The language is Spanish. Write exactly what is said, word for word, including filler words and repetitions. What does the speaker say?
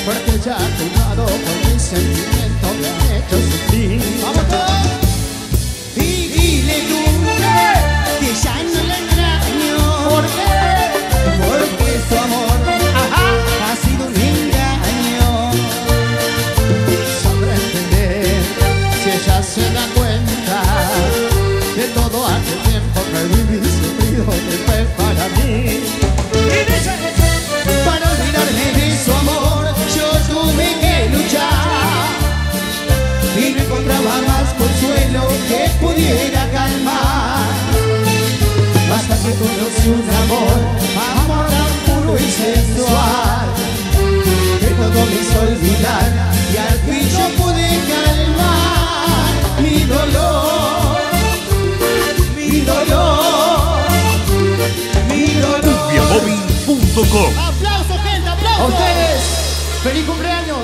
porque ya jugado con mi sentimiento me ha hecho sufrir. ¡Vamos todos! Y dile tú que ya no le extraño. ¿Por qué? Porque su amor Ajá. ha sido un engaño. Sabrá entender si ella se da cuenta de todo aquel tiempo que viví sufrido que fue para mí. Para olvidarme de su amor yo tuve que luchar y no encontraba más consuelo que pudiera calmar. Hasta que conocí un amor, amor tan puro y sensual, que todo me hizo olvidar y al fin yo pude calmar mi dolor, mi dolor, mi dolor. Cumbiamóvil punto com. ¡Aplausos, gente! ¡Aplausos! ¡A ustedes! ¡Feliz cumpleaños!